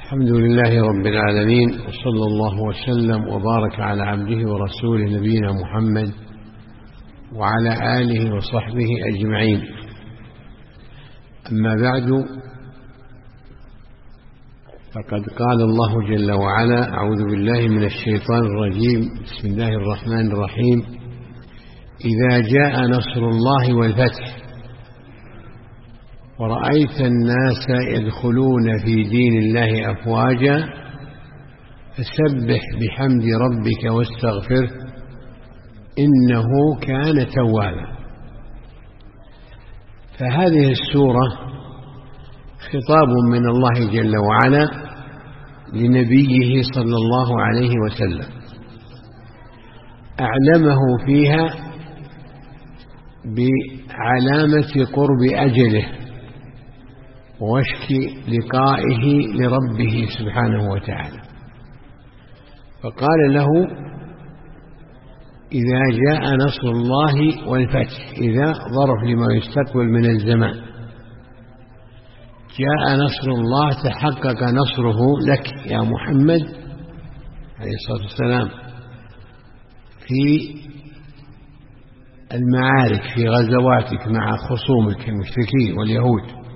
الحمد لله رب العالمين، وصلى الله وسلم وبارك على عبده ورسوله نبينا محمد وعلى آله وصحبه أجمعين. أما بعد، فقد قال الله جل وعلا: أعوذ بالله من الشيطان الرجيم، بسم الله الرحمن الرحيم: إذا جاء نصر الله والفتح ورأيت الناس يدخلون في دين الله أفواجا فسبح بحمد ربك واستغفره إنه كان توابا. فهذه السورة خطاب من الله جل وعلا لنبيه صلى الله عليه وسلم، أعلمه فيها بعلامة قرب أجله ووشك لقائه لربه سبحانه وتعالى، فقال له: إذا جاء نصر الله والفتح. إذا ظرف لما يستقبل من الزمان، جاء نصر الله، تحقق نصره لك يا محمد عليه الصلاة والسلام في المعارك، في غزواتك مع خصومك المشركين واليهود،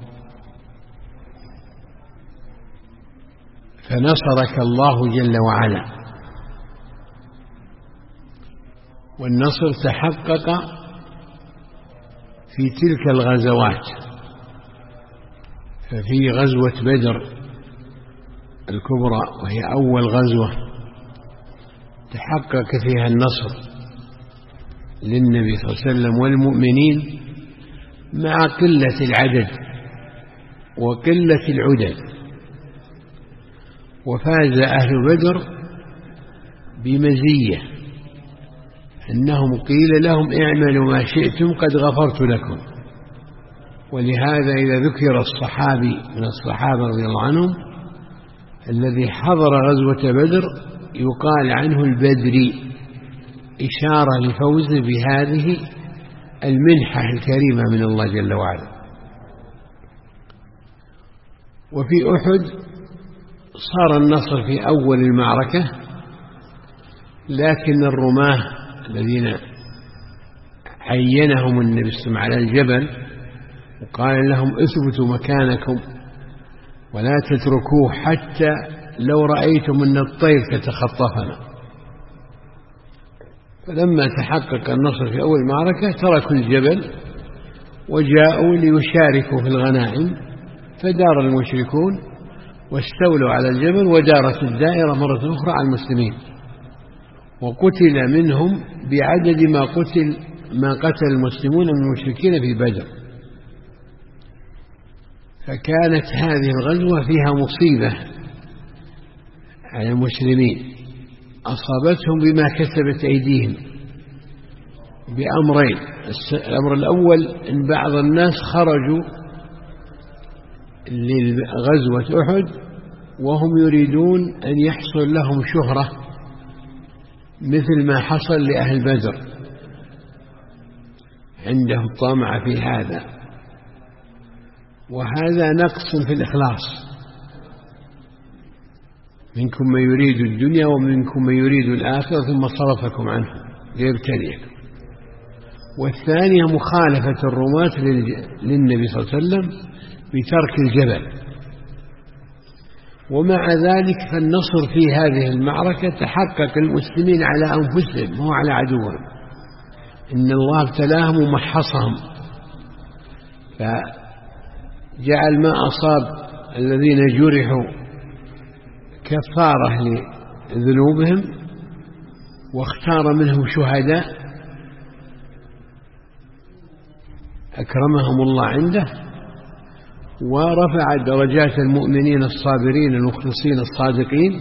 فنصرك الله جل وعلا، والنصر تحقق في تلك الغزوات. ففي غزوة بدر الكبرى، وهي أول غزوة تحقق فيها النصر للنبي صلى الله عليه وسلم والمؤمنين مع قلة العدد وقلة العدد، وفاز أهل بدر بمزية أنهم قيل لهم: اعملوا ما شئتم قد غفرت لكم. ولهذا إذا ذكر الصحابي من الصحابة رضي الله عنهم الذي حضر غزوة بدر يقال عنه البدري، إشارة لفوزه بهذه المنحة الكريمة من الله جل وعلا. وفي أحد صار النصر في أول المعركة، لكن الرماة الذين عينهم النبي صلى الله عليه وسلم على الجبل وقال لهم: اثبتوا مكانكم ولا تتركوه حتى لو رأيتم أن الطير تتخطفنا. فلما تحقق النصر في أول معركة تركوا الجبل وجاءوا ليشاركوا في الغنائم، فدار المشركون واستولوا على الجبل، ودارت الدائرة مرة أخرى على المسلمين، وقتل منهم بعدد ما قتل المسلمون من المشركين في بدر. فكانت هذه الغزوة فيها مصيبة على المسلمين، أصابتهم بما كسبت أيديهم بأمرين. الأمر الأول أن بعض الناس خرجوا لغزوة أحد وهم يريدون أن يحصل لهم شهرة مثل ما حصل لأهل بدر، عندهم طمع في هذا، وهذا نقص في الإخلاص. منكم من يريد الدنيا ومنكم من يريد الآخرة ثم صرفكم عنه ليبتليكم. والثانية مخالفة الرماة للنبي صلى الله عليه وسلم بترك الجبل. ومع ذلك فالنصر في هذه المعركة تحقق المسلمين على أنفسهم مو على عدوهم، إن الله ابتلاهم ومحصهم، فجعل ما أصاب الذين جرحوا كفارة لذنوبهم، واختار منهم شهداء أكرمهم الله عنده، ورفع درجات المؤمنين الصابرين المخلصين الصادقين،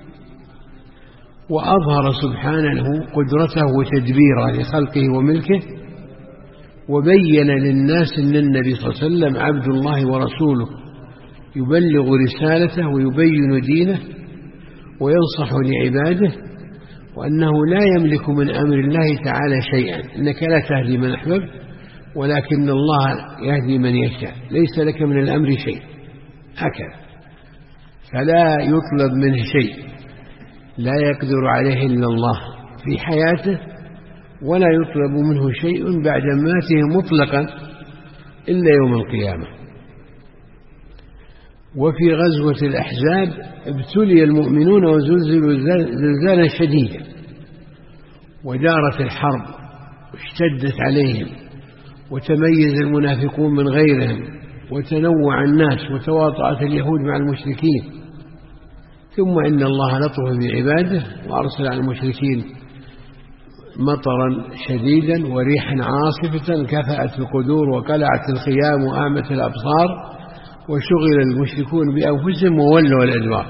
وأظهر سبحانه قدرته وتدبيره لخلقه وملكه، وبين للناس أن النبي صلى الله عليه وسلم عبد الله ورسوله يبلغ رسالته ويبين دينه وينصح لعباده، وأنه لا يملك من أمر الله تعالى شيئا، إنك لا تهدي من أحببت ولكن الله يهدي من يشاء، ليس لك من الأمر شيء، هكذا. فلا يطلب منه شيء لا يقدر عليه إلا الله في حياته، ولا يطلب منه شيء بعد مماته مطلقا إلا يوم القيامة. وفي غزوة الأحزاب ابتلي المؤمنون وزلزلوا زلزالا شديدا، ودارت الحرب واشتدت عليهم، وتميز المنافقون من غيرهم، وتنوع الناس، وتواطأت اليهود مع المشركين. ثم إن الله لطف بعباده وأرسل على المشركين مطرا شديدا وريحا عاصفة كفأت القدور وقلعت الخيام وأعمت الأبصار، وشغل المشركون بأنفسهم وولوا الأدبار.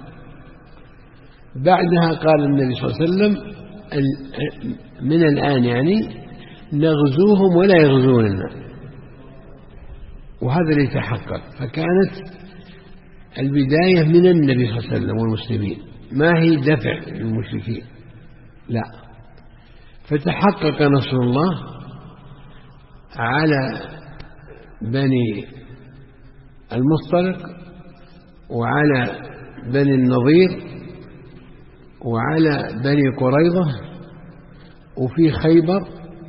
بعدها قال النبي صلى الله عليه وسلم من الآن يعني نغزوهم ولا يغزوننا، وهذا اللي تحقق. فكانت البداية من النبي صلى الله عليه وسلم والمسلمين، ما هي دفع للمشركين، لا. فتحقق نصر الله على بني المصطلق وعلى بني النضير وعلى بني قريظة وفي خيبر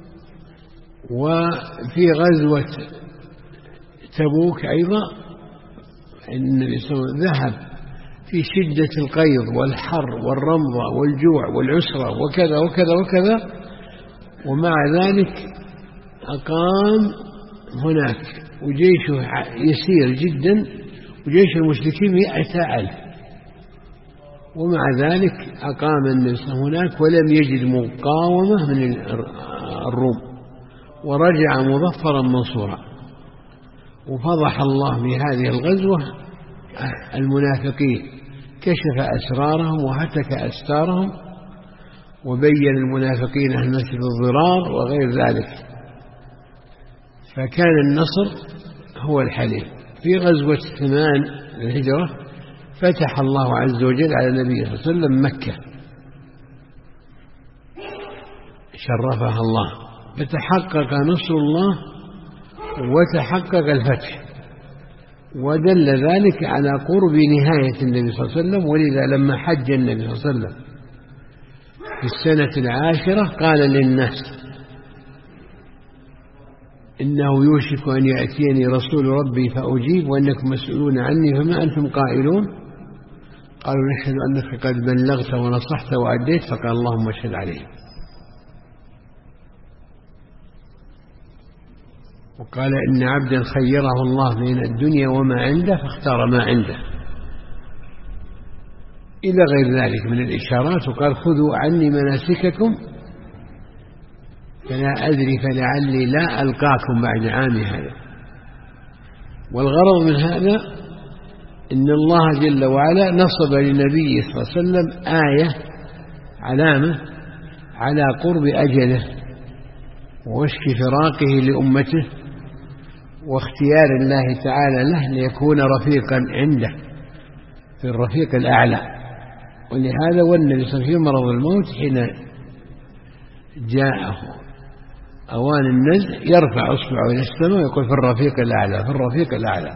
وفي غزوة تبوك أيضا. النبي صلى الله عليه وسلم ذهب في شدة القيض والحر والرمضة والجوع والعسرة وكذا وكذا وكذا، ومع ذلك أقام هناك وجيشه يسير جدا، وجيش المشركين 100,000، ومع ذلك أقام النبي صلى الله عليه وسلم هناك ولم يجد مقاومة من الروم، ورجع مظفرا منصورا. وفضح الله بهذه الغزوة المنافقين، كشف أسرارهم وهتك أستارهم، وبين المنافقين المسجد الضرار وغير ذلك. فكان النصر هو الحليف. في غزوة 8 الهجرة فتح الله عز وجل على النبي صلى الله عليه وسلم مكة، شرفها الله، فتحقق نصر الله وتحقق الفتح، ودل ذلك على قرب نهاية النبي صلى الله عليه وسلم. ولذا لما حج النبي صلى الله عليه وسلم في السنة 10 قال للناس إنه يوشك أن يأتيني رسول ربي فأجيب وأنكم مسؤولون عني فما أنتم قائلون؟ قالوا نشهد أنك قد بلغت ونصحت وأديت. فقال اللهم اشهد عليهم. وقال إن عبدا خيره الله بين الدنيا وما عنده فاختار ما عنده، إلى غير ذلك من الإشارات. وقال خذوا عني مناسككم فلا أدري فلعلي لا ألقاكم بعد عامي هذا. والغرض من هذا إن الله جل وعلا نصب للنبي صلى الله عليه وسلم آية علامة على قرب أجله ووشك فراقه لأمته، واختيار الله تعالى له ليكون رفيقا عنده في الرفيق الأعلى. ولهذا والنبي صلى الله عليه وسلم في مرض الموت حين جاءه أوان النزع يرفع أصبعه إلى السماء ويقول في الرفيق الأعلى، في الرفيق الأعلى.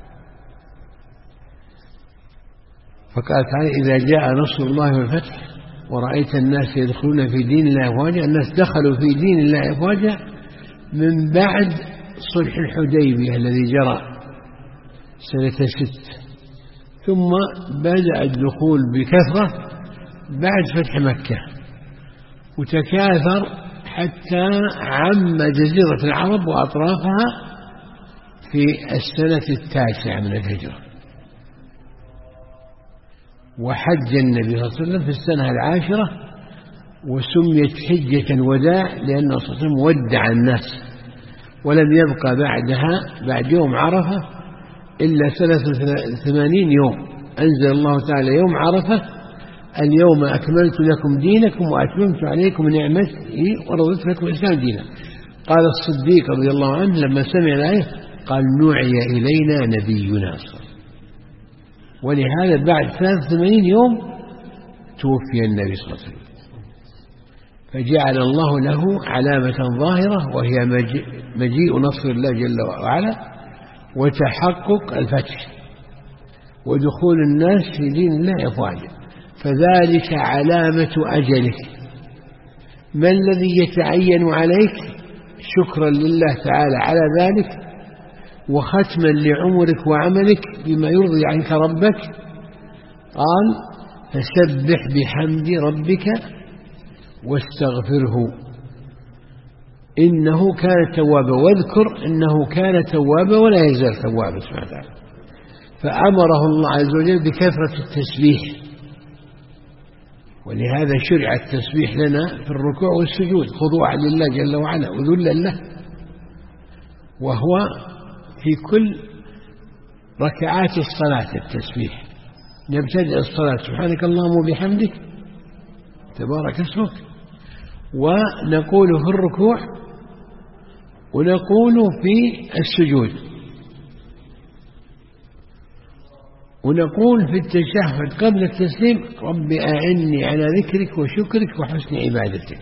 فقال تعالى إذا جاء نصر الله والفتح ورأيت الناس يدخلون في دين الله أفواجا. الناس دخلوا في دين الله أفواجا من بعد صلح الحديبية الذي جرى سنة 6، ثم بدأ الدخول بكثرة بعد فتح مكة، وتكاثر حتى عم جزيرة العرب وأطرافها في السنة 9 من الهجرة. وحج النبي صلى الله عليه وسلم في السنة 10، وسميت حجة الوداع لأنه صلى الله عليه وسلم ودع الناس، ولم يبقى بعدها بعد يوم عرفة إلا 83 يوم. أنزل الله تعالى يوم عرفة اليوم أكملت لكم دينكم وأتممت عليكم نعمتي ورضيت لكم الإسلام دينا. قال الصديق رضي الله عنه لما سمع الآية قال نوعي إلينا نبينا صلى الله عليه وسلم. ولهذا بعد 83 يوم توفي النبي صلى الله عليه وسلم، فجعل الله له علامة ظاهرة وهي مجيء نصر الله جل وعلا وتحقق الفتح. ودخول الناس في دين الله أفواجا، فذلك علامة أجلك. ما الذي يتعين عليك؟ شكرا لله تعالى على ذلك، وختما لعمرك وعملك بما يرضي عنك ربك. قال فسبح بحمد ربك واستغفره إنه كان توابا، واذكر إنه كان توابا ولا يزال توابا سبحانه وتعالى. فأمره الله عز وجل بكثرة التسبيح، ولهذا شرع التسبيح لنا في الركوع والسجود خضوعا لله جل وعلا وذلا له، وهو في كل ركعات الصلاة التسبيح. نبتدئ الصلاة سبحانك اللهم وبحمدك تبارك اسمك، ونقول في الركوع ونقول في السجود، ونقول في التشهد قبل التسليم رب أعني على ذكرك وشكرك وحسن عبادتك،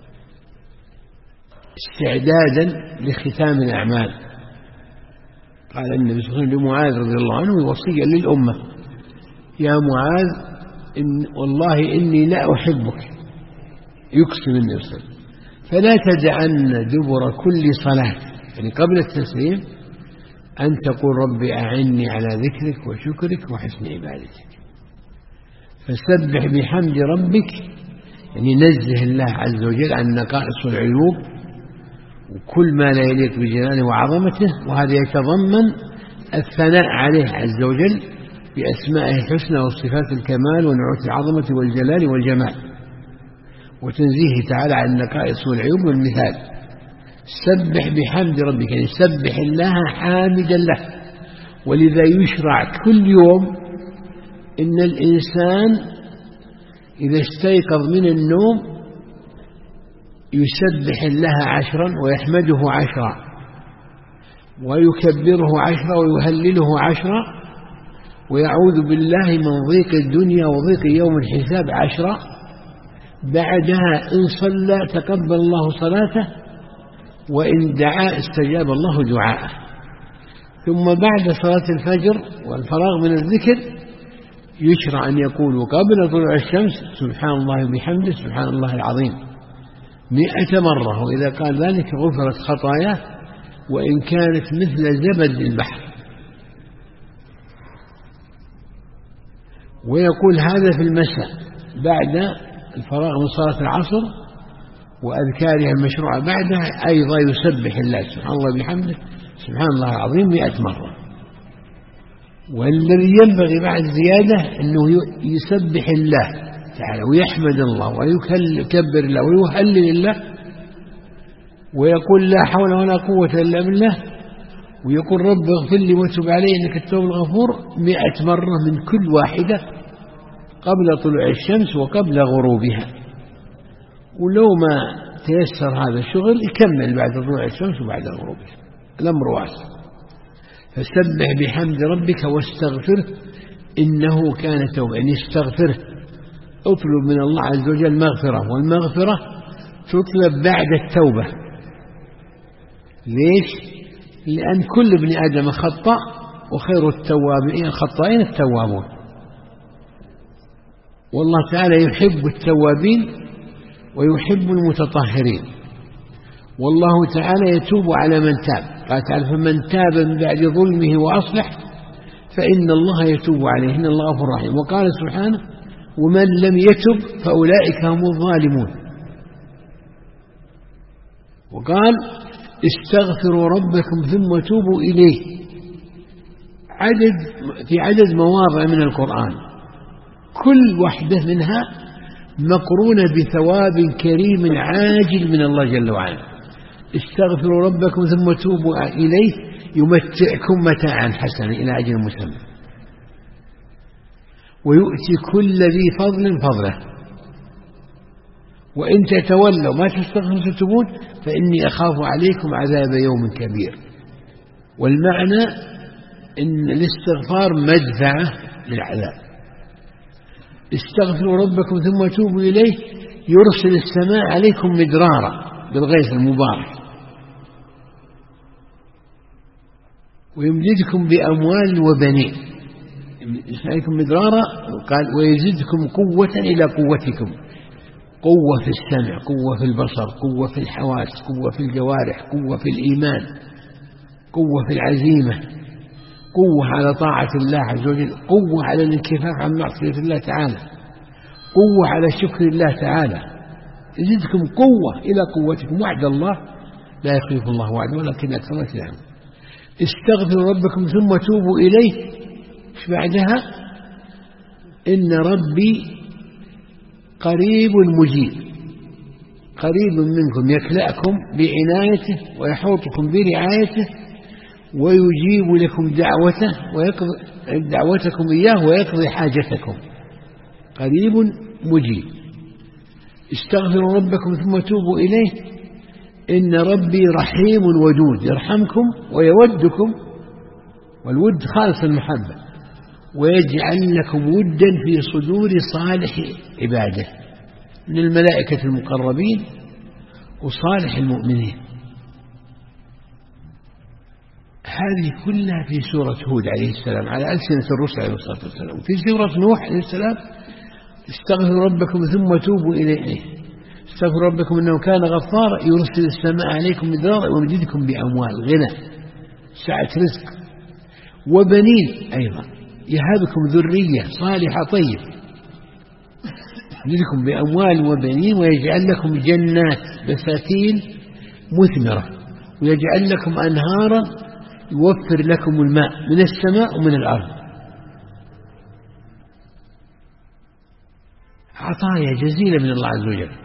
استعدادا لختام الأعمال. قال النبي صلى الله عليه وسلم لمعاذ رضي الله عنه وصيا للأمة: يا معاذ والله إني لا أحبك، يقسم النبي صلى الله عليه وسلم، فلا تدعن دبر كل صلاة، يعني قبل التسليم، أن تقول رب أعني على ذكرك وشكرك وحسن عبادتك. فسبح بحمد ربك، يعني نزه الله عز وجل عن نقائص والعيوب وكل ما لا يليق بجلاله وعظمته، وهذا يتضمن الثناء عليه عز وجل بأسمائه الحسنى وصفات الكمال ونعوت العظمة والجلال والجمال، وتنزيه تعالى عن النقائص والعيوب والمثال. سبح بحمد ربك، يعني سبح الله حامدا له. ولذا يشرع كل يوم إن الإنسان إذا استيقظ من النوم يسبح الله 10 ويحمده 10 ويكبره 10 ويهلله 10 ويعوذ بالله من ضيق الدنيا وضيق يوم الحساب 10. بعدها إن صلى تقبل الله صلاته، وإن دعا استجاب الله دعاءه. ثم بعد صلاة الفجر والفراغ من الذكر يشرع أن يقول قبل طلوع الشمس سبحان الله وبحمده سبحان الله العظيم 100 مرة، وإذا قال ذلك غفرت خطاياه وإن كانت مثل زبد البحر. ويقول هذا في المساء بعد الفراغ من صلاة العصر وأذكارها المشروعة بعدها، أيضا يسبح الله سبحان الله بحمده سبحان الله العظيم 100 مرة. والذي ينبغي بعد زيادة أنه يسبح الله تعالى ويحمد الله ويكبر الله ويهلل الله ويقول لا حول ولا قوة إلا بالله، ويقول رب اغفر لي وتب علي إنك التواب الغفور 100 مرة من كل واحدة قبل طلوع الشمس وقبل غروبها. ولو ما تيسر هذا الشغل يكمل بعد طلوع الشمس وبعد غروبها، الأمر واسع. فسبح بحمد ربك واستغفره إنه كان توبا، يعني استغفره، اطلب من الله عز وجل مغفرة، والمغفرة تطلب بعد التوبة. ليش؟ لأن كل ابن آدم خطأ وخير التوابين الخطائين التوابون، والله تعالى يحب التوابين ويحب المتطهرين، والله تعالى يتوب على من تاب. قال تعالى فمن تاب من بعد ظلمه وأصلح فإن الله يتوب عليه إن الله غفور رحيم. وقال سبحانه ومن لم يتب فأولئك هم الظالمون. وقال استغفروا ربكم ثم توبوا إليه، في عدد مواضع من القرآن كل واحدة منها مقرونة بثواب كريم عاجل من الله جل وعلا. استغفروا ربكم ثم توبوا إليه يمتعكم متاعا حسنا إلى أجل مسمى ويؤتي كل ذي فضل فضله وإن تتولوا ما تستغفروا تتوبون فإني أخاف عليكم عذاب يوم كبير. والمعنى إن الاستغفار مدفعة للعذاب. استغفروا ربكم ثم توبوا إليه يرسل السماء عليكم مدرارا بالغيث المبارك ويمددكم بأموال وبنين، عليكم مدرارا، قال ويزدكم قوة إلى قوتكم، قوة في السمع، قوة في البصر، قوة في الحواس، قوة في الجوارح، قوة في الإيمان، قوة في العزيمة، قوة على طاعة الله عز وجل، قوة على الانكفاف عن معصية الله تعالى، قوة على شكر الله تعالى. يزدكم قوة إلى قوتكم، وعد الله لا يخلف الله وعده ولكن أكثر الناس لا يعلمون. استغفروا ربكم ثم توبوا إليه. ايش بعدها؟ إن ربي قريب مجيب، قريب منكم يكلأكم بعنايته ويحوطكم برعايته ويجيب لكم دعوته ويقضي دعوتكم إياه ويقضي حاجتكم، قريب مجيب. استغفروا ربكم ثم توبوا إليه إن ربي رحيم ودود، يرحمكم ويودكم، والود خالص المحبة، ويجعل لكم ودا في صدور صالح عباده من الملائكة المقربين وصالح المؤمنين. هذه كلها في سورة هود عليه السلام على ألسنة الرسل عليه الصلاة والسلام. في سورة نوح عليه السلام استغفروا ربكم ثم توبوا إليه، استغفروا ربكم إنه كان غفارا يرسل السماء عليكم مدرارا ويمددكم بأموال، غنى، سعة رزق، وبنين، أيضا يهبكم ذرية صالحة طيب، يمددكم بأموال وبنين ويجعل لكم جنات بساتين مثمرة ويجعل لكم أنهارا يوفر لكم الماء من السماء ومن الأرض. عطايا جزيلة من الله عز وجل،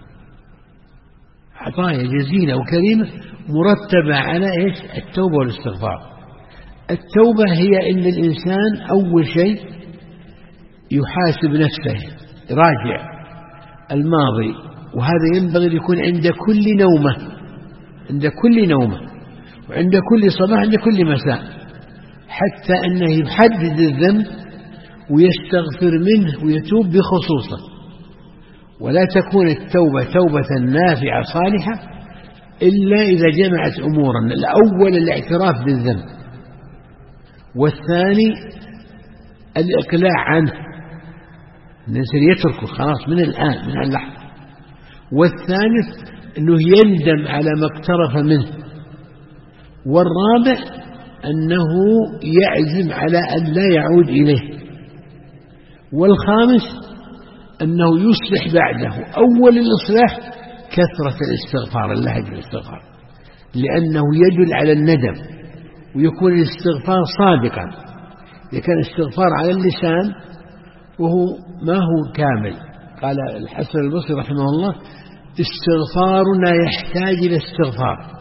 عطايا جزيلة وكريمة مرتبة على إيش؟ التوبة والاستغفار. التوبة هي إن الإنسان أول شيء يحاسب نفسه، راجع الماضي، وهذا ينبغي أن يكون عند كل نومة، عند كل نومة وعند كل صباح عند كل مساء، حتى أنه يحدد الذنب ويستغفر منه ويتوب بخصوصه. ولا تكون التوبة توبة نافعة صالحة إلا إذا جمعت أمورا: الأول الاعتراف بالذنب، والثاني الإقلاع عنه، الإنسان يتركه خلاص من الآن من اللحظة، والثالث أنه يندم على ما اقترف منه، والرابع أنه يعزم على أن لا يعود إليه، والخامس أنه يصلح بعده. أول الإصلاح كثرة الاستغفار، اللهج الاستغفار، لأنه يدل على الندم، ويكون الاستغفار صادقا. إذا كان الاستغفار على اللسان وهو ما هو كامل، قال الحسن البصري رحمه الله: استغفارنا يحتاج إلى استغفار.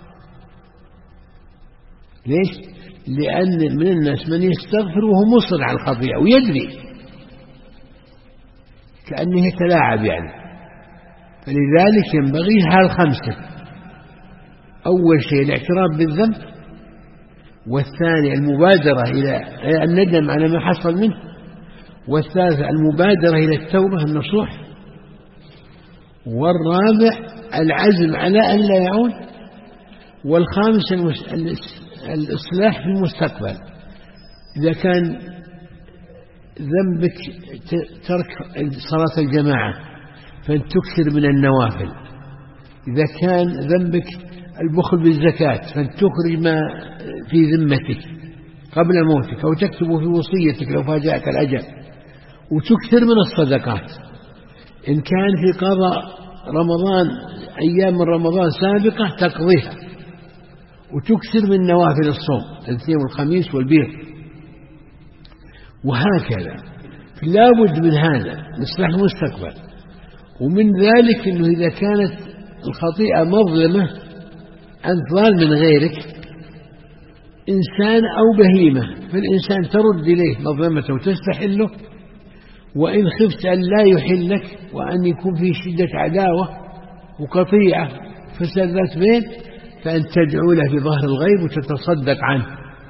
ليش؟ لأن من الناس من يستغفر وهو مصر على الخطيئة ويدري، كأنه يتلاعب يعني. فلذلك ينبغي هالخمسة: أول شيء الاعتراف بالذنب، والثاني المبادرة إلى الندم على ما حصل منه، والثالث المبادرة إلى التوبة النصوح، والرابع العزم على أن لا يعود، والخامس الإصلاح في المستقبل. إذا كان ذنبك ترك صلاة الجماعة فأن تكثر من النوافل، إذا كان ذنبك البخل بالزكاة فأن تخرج ما في ذمتك قبل موتك، أو تكتب في وصيتك لو فاجأك الأجل، وتكثر من الصدقات. إن كان في قضاء رمضان أيام من رمضان سابقة تقضيها، وتكثر من نوافل الصوم الاثنين والخميس والبيض، وهكذا. لا بد من هذا نصلح المستقبل. ومن ذلك أنه إذا كانت الخطيئة مظلمة أن ضال من غيرك، إنسان أو بهيمة، فالإنسان ترد إليه مظلمته وتستحله، وإن خفت أن لا يحلك وأن يكون في شدة عداوة وقطيعة فساد ذات بين، فأن تدعو له في ظهر الغيب وتتصدق عنه.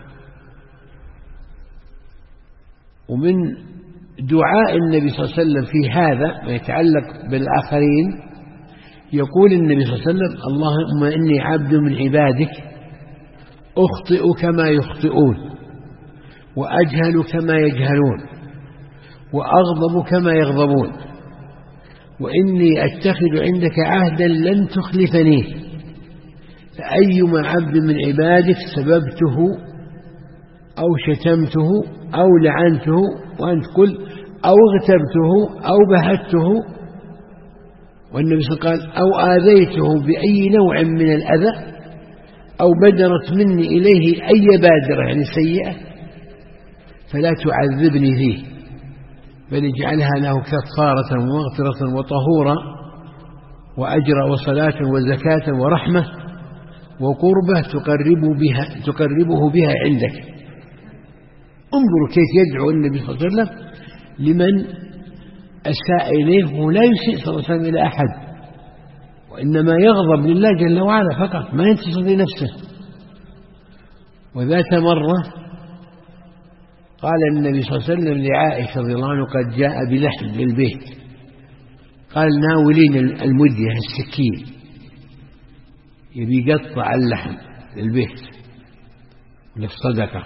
ومن دعاء النبي صلى الله عليه وسلم في هذا ما يتعلق بالآخرين، يقول النبي صلى الله عليه وسلم: اللهم إني عبد من عبادك أخطئ كما يخطئون، وأجهل كما يجهلون وأغضب كما يغضبون، وإني أتخذ عندك عهدا لن تخلفني، فأيما عبد من عبادك سببته أو شتمته أو لعنته، وأنت قل أو اغتبته أو بهته، والنبي صلى الله عليه وسلم قال أو آذيته بأي نوع من الأذى أو بدرت مني إليه أي بادرة يعني سيئة فلا تعذبني فيه، بل اجعلها له كفارة ومغفرة وطهورا وأجر وصلاة وزكاة ورحمة وقربة تقربه بها عندك. انظروا كيف يدعو النبي صلى الله عليه وسلم لمن أساء إليه، ولا يسيء صلى الله عليه وسلم إلى أحد، وإنما يغضب لله جل وعلا فقط، ما ينتصر لنفسه. وذات مرة قال النبي صلى الله عليه وسلم لعائشة رضي الله عنها قد جاء بلحم للبيت، قال ناولين المدية السكين يبي يقطع اللحم للبيت للصدقة،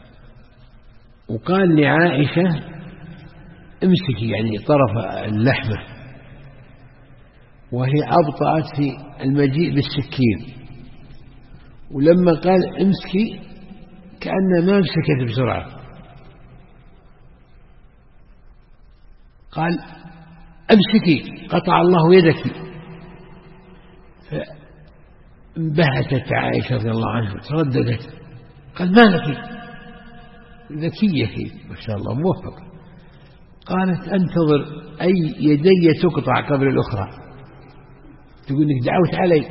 وقال لعائشة امسكي يعني طرف اللحمة، وهي أبطأت في المجيء بالسكين، ولما قال امسكي كأنها ما امسكت بسرعة، قال امسكي قطع الله يدك، فانبهتت عائشة رضي الله عنها ترددت، قال ما لك ذكية ما شاء الله موفق، قالت أنتظر أي يدي تقطع قبل الأخرى، تقول لك دعوت علي.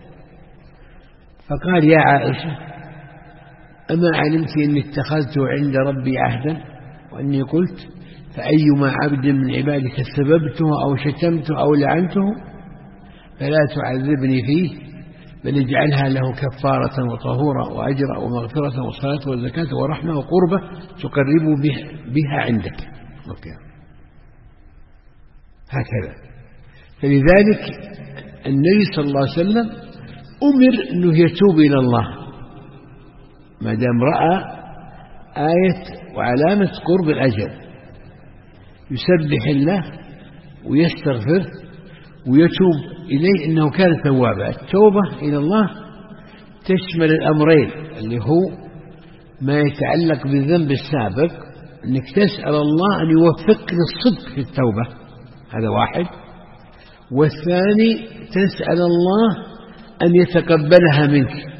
فقال يا عائشة أما علمت أني اتخذت عند ربي عهدا وأني قلت فأيما عبد من عبادك سببته أو شتمته أو لعنته فلا تعذبني فيه، بل اجعلها له كفارة وطهورا وأجر ومغفرة وصلاة وزكاة ورحمة وقربة تقرب بها عندك. هكذا. فلذلك النبي صلى الله عليه وسلم أمر أنه يتوب إلى الله ما دام رأى آية وعلامة قرب الأجل، يسبح الله ويستغفر ويتوب إليه إنه كان توابا. التوبة إلى الله تشمل الأمرين اللي هو ما يتعلق بالذنب السابق، أنك تسأل الله أن يوفقك للصدق في التوبة، هذا واحد، والثاني تسأل الله أن يتقبلها منك،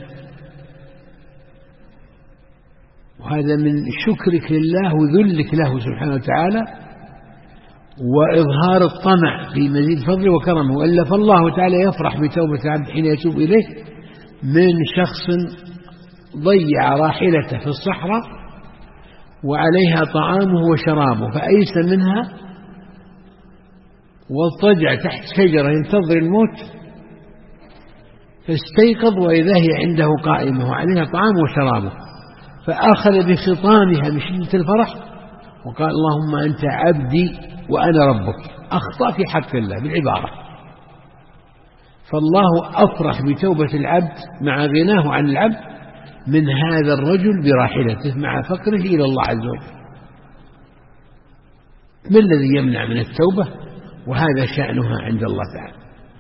وهذا من شكرك لله وذلك له سبحانه وتعالى وإظهار الطمع في مزيد فضله وكرمه. وإلا فالله تعالى يفرح بتوبة العبد حين يتوب إليه من شخص ضيع راحلته في الصحراء وعليها طعامه وشرابه فأيس منها واضطجع تحت شجرة ينتظر الموت، فاستيقظ وإذا هي عنده قائمة وعليها طعام وشرابه، فأخذ بخطامها من شدة الفرح وقال اللهم أنت عبدي وأنا ربك، أخطأ في حق الله بالعبارة. فالله أفرح بتوبة العبد مع غناه عن العبد من هذا الرجل براحلته مع فقره إلى الله عز وجل. ما الذي يمنع من التوبة؟ وهذا شأنها عند الله تعالى.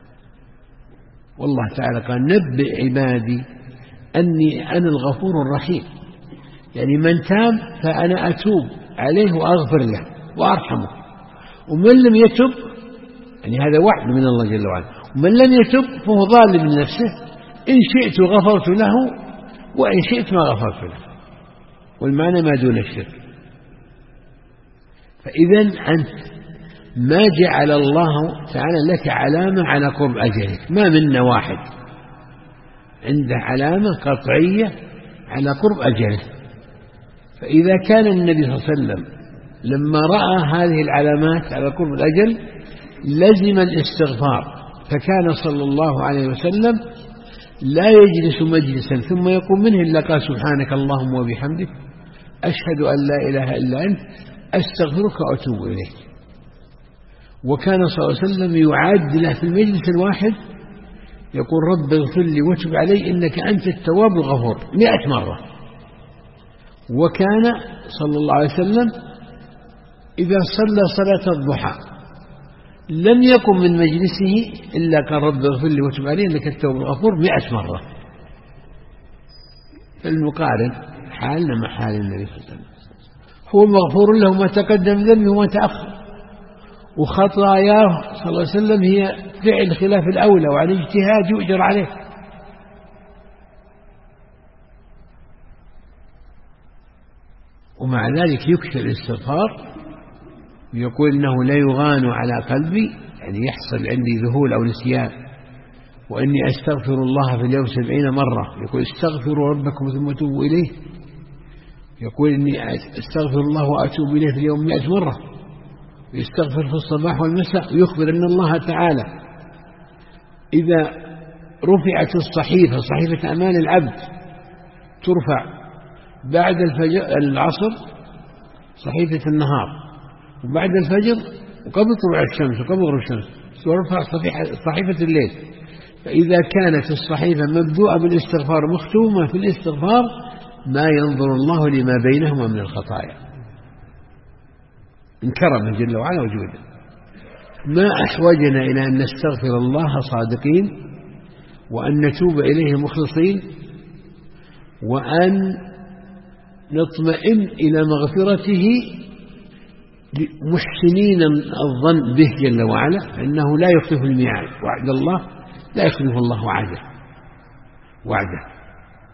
والله تعالى قال نبئ عبادي أني أنا الغفور الرحيم، يعني من تاب فأنا أتوب عليه وأغفر له وأرحمه، ومن لم يتب يعني هذا وعد من الله جل وعلا، ومن لم يتب فهو ظالم لنفسه، إن شئت غفرت له وإن شئت ما غفرت له، والمعنى ما دون الشرك. فإذا أنت ما جعل الله تعالى لك علامة على قرب أجلك، ما منا واحد عنده علامة قطعية على قرب أجله. فإذا كان النبي صلى الله عليه وسلم لما رأى هذه العلامات على قرب الأجل لزم الاستغفار، فكان صلى الله عليه وسلم لا يجلس مجلسا ثم يقوم منه إلا قال سبحانك اللهم وبحمدك أشهد أن لا إله إلا أنت أستغفرك وأتوب إليك. وكان صلى الله عليه وسلم يعد له في المجلس الواحد يقول رب اغفر لي وتب علي إنك أنت التواب الغفور 100 مرة. وكان صلى الله عليه وسلم إذا صلى صلاة الضحى لم يكن من مجلسه إلا قال رب اغفر لي وتب علي إنك التواب الغفور 100 مرة. المقارن حالنا مع حال النبي صلى الله عليه وسلم، هو مغفور له ما تقدم ذنبه وما تأخر، وخطاياه صلى الله عليه وسلم هي فعل خلاف الأولى، وعن اجتهاد يؤجر عليه. ومع ذلك يكثر الاستغفار، ويقول إنه لا يغان على قلبي، يعني يحصل عندي ذهول أو نسيان، وإني أستغفر الله في اليوم 70 مرة. يقول استغفروا ربكم ثم توبوا إليه. يقول إني أستغفر الله وأتوب إليه في اليوم 100 مرة. ويستغفر في الصباح والمساء، ويخبر أن الله تعالى إذا رفعت الصحيفة، صحيفة أمان العبد ترفع بعد العصر، صحيفة النهار، وبعد الفجر، وقبل طلوع الشمس وقبل غروب الشمس، ترفع صحيفة الليل. فإذا كانت الصحيفة مبدوءة بالاستغفار مختومة في الاستغفار ما ينظر الله لما بينهما من الخطايا من كرمه جل وعلا وجوده. ما أحوجنا إلى أن نستغفر الله صادقين، وأن نتوب إليه مخلصين، وأن نطمئن إلى مغفرته محسنين الظن به جل وعلا، فإنه لا يخلف الميعاد، وعد الله لا يخلف الله وعده.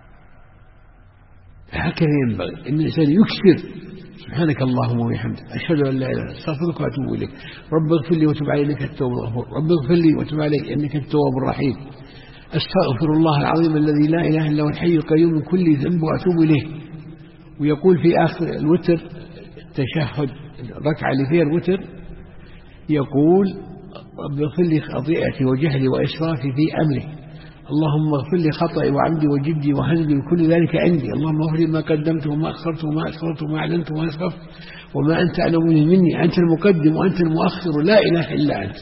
فهكذا ينبغي أن الإنسان يكثر سبحانك اللهم وبحمدك أشهد أن لا إله إلا أنت أستغفرك وأتوب إليك، رب اغفر لي وتب علي إنك التواب الغفور، رب اغفر لي وتب علي إنك التواب الرحيم، أستغفر الله العظيم الذي لا إله إلا هو الحي القيوم من كل ذنب وأتوب إليه. ويقول في آخر الوتر التشهد الركعة اللي فيها الوتر، يقول رب اغفر لي خطيئتي وجهلي وإسرافي في أمري، اللهم اغفر لي خطئي وعمدي وجبدي وهزلي وكل ذلك عندي، اللهم اغفر لي ما قدمت وما أخرت وما أسررت وما أعلنت وما أسرفت وما أنت أعلم مني، أنت المقدم وأنت المؤخر لا إله إلا أنت.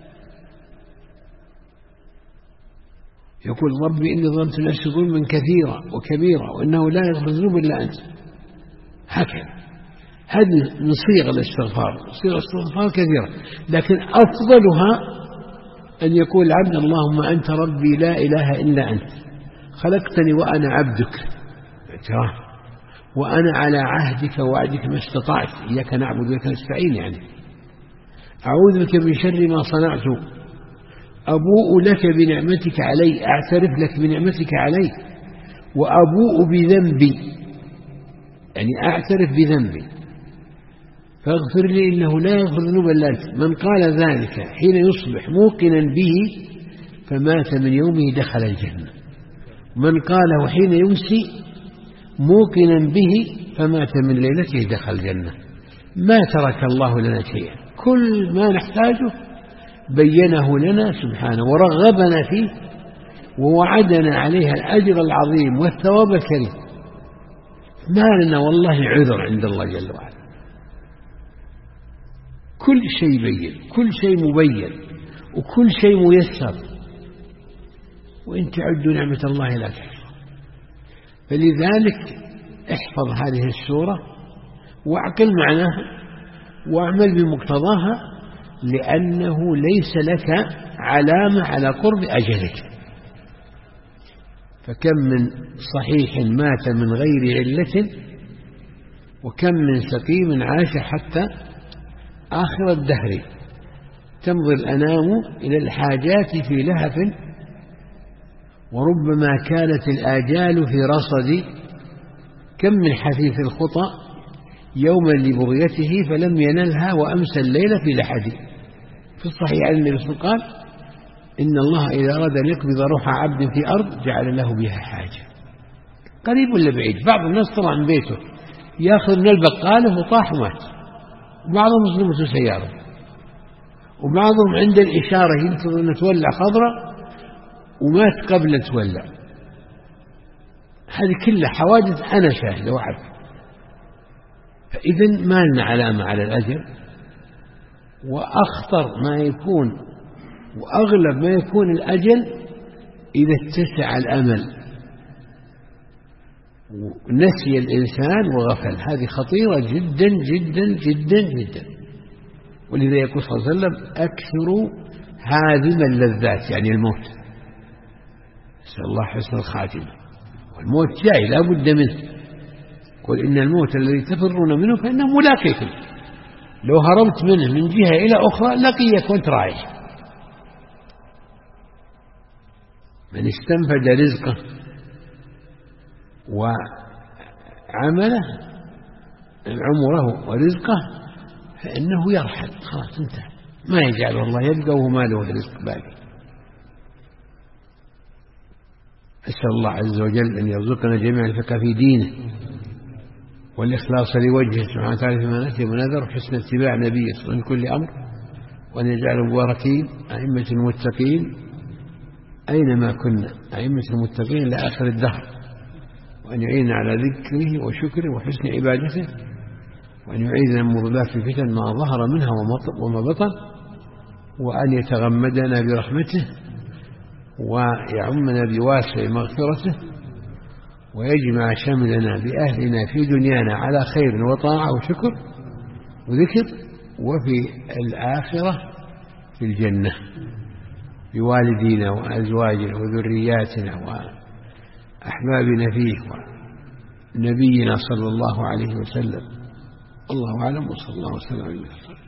يقول ربي إني ظلمت نفسي ظلما كثيرا وكبيرا وإنه لا يغفر الذنوب إلا أنت. هكذا هذه من صيغ الاستغفار، صيغ الاستغفار كثيرة، لكن أفضلها أن يقول العبد اللهم أنت ربي لا إله إلا أنت، خلقتني وأنا عبدك، اعتراف، وأنا على عهدك ووعدك ما استطعت، إياك نعبد وإياك نستعين، يعني أعوذ بك من شر ما صنعت، أبوء لك بنعمتك علي، أعترف لك بنعمتك علي، وأبوء بذنبي، يعني أعترف بذنبي، فاغفر لي إنه لا يغفر الذنوب إلا أنت. من قال ذلك حين يصبح موقنا به فمات من يومه دخل الجنة، من قاله حين يمسي موقنا به فمات من ليلته دخل الجنة. ما ترك الله لنا شيئا، كل ما نحتاجه بينه لنا سبحانه ورغبنا فيه، ووعدنا عليها الأجر العظيم والثواب الكريم. ما لنا والله عذر عند الله جل وعلا، كل شيء بين، كل شيء مبين، وكل شيء ميسر، وإن تعدوا نعمة الله لا تحصوها. فلذلك احفظ هذه السورة واعقل معناها واعمل بمقتضاها، لأنه ليس لك علامة على قرب أجلك. فكم من صحيح مات من غير علة، وكم من سقيم عاش حتى آخر الدهر، تمضي الأنام إلى الحاجات في لهف، وربما كانت الآجال في رصد، كم من حثيث الخطى يوما لبغيته فلم ينلها وأمسى الليل في لحد. في الصحيح عن النبي صلى الله عليه وسلم قال إن الله إذا أراد أن يقبض روح عبد في أرض جعل له بها حاجة، قريب ولا بعيد. بعض الناس طلع من بيته يأخذ من البقالة وطاح ومات، وبعضهم مظلمة سيارة، وبعضهم عند الإشارة ينتظر أن تولع خضرة ومات قبل أن تولع. هذه كلها حوادث أنا شاهد وعد. فإذن ما لنا علامة على الأجل، وأخطر ما يكون وأغلب ما يكون الأجل إذا اتسع الأمل، نسي الإنسان وغفل، هذه خطيرة جدا جدا جدا جدا. ولذا يقول صلى الله عليه وسلم أكثروا هادم اللذات، يعني الموت، نسأل الله حسن الخاتمة. والموت جاي لا بد منه، قل إن الموت الذي تفرون منه فإنه ملاقيكم، لو هربت منه من جهة إلى أخرى لقيك وانت رايح. من استنفد رزقه وعمله عمره ورزقه فإنه يرحل، خلاص انتهى، ما يجعل الله يبقى وما له رزق باقي. أسأل الله عز وجل أن يرزقنا جميعا الفقه في دينه والإخلاص لوجهه سبحانه وتعالى فيما نهى ونذر، وحسن اتباع نبيه صلى الله عليه وسلم في كل أمر، وأن يجعل مباركين أئمة المتقين أينما كنا، أئمة المتقين إلى آخر الدهر، وأن يعيننا على ذكره وشكره وحسن عبادته، وأن يعيذنا من مرضات الفتن ما ظهر منها وما بطن، وأن يتغمدنا برحمته ويعمنا بواسع مغفرته، ويجمع شملنا بأهلنا في دنيانا على خير وطاعة وشكر وذكر، وفي الآخرة في الجنة بوالدينا وأزواجنا وذرياتنا وأحبابنا فيه ونبينا صلى الله عليه وسلم. الله أعلم، وصلى الله وسلم على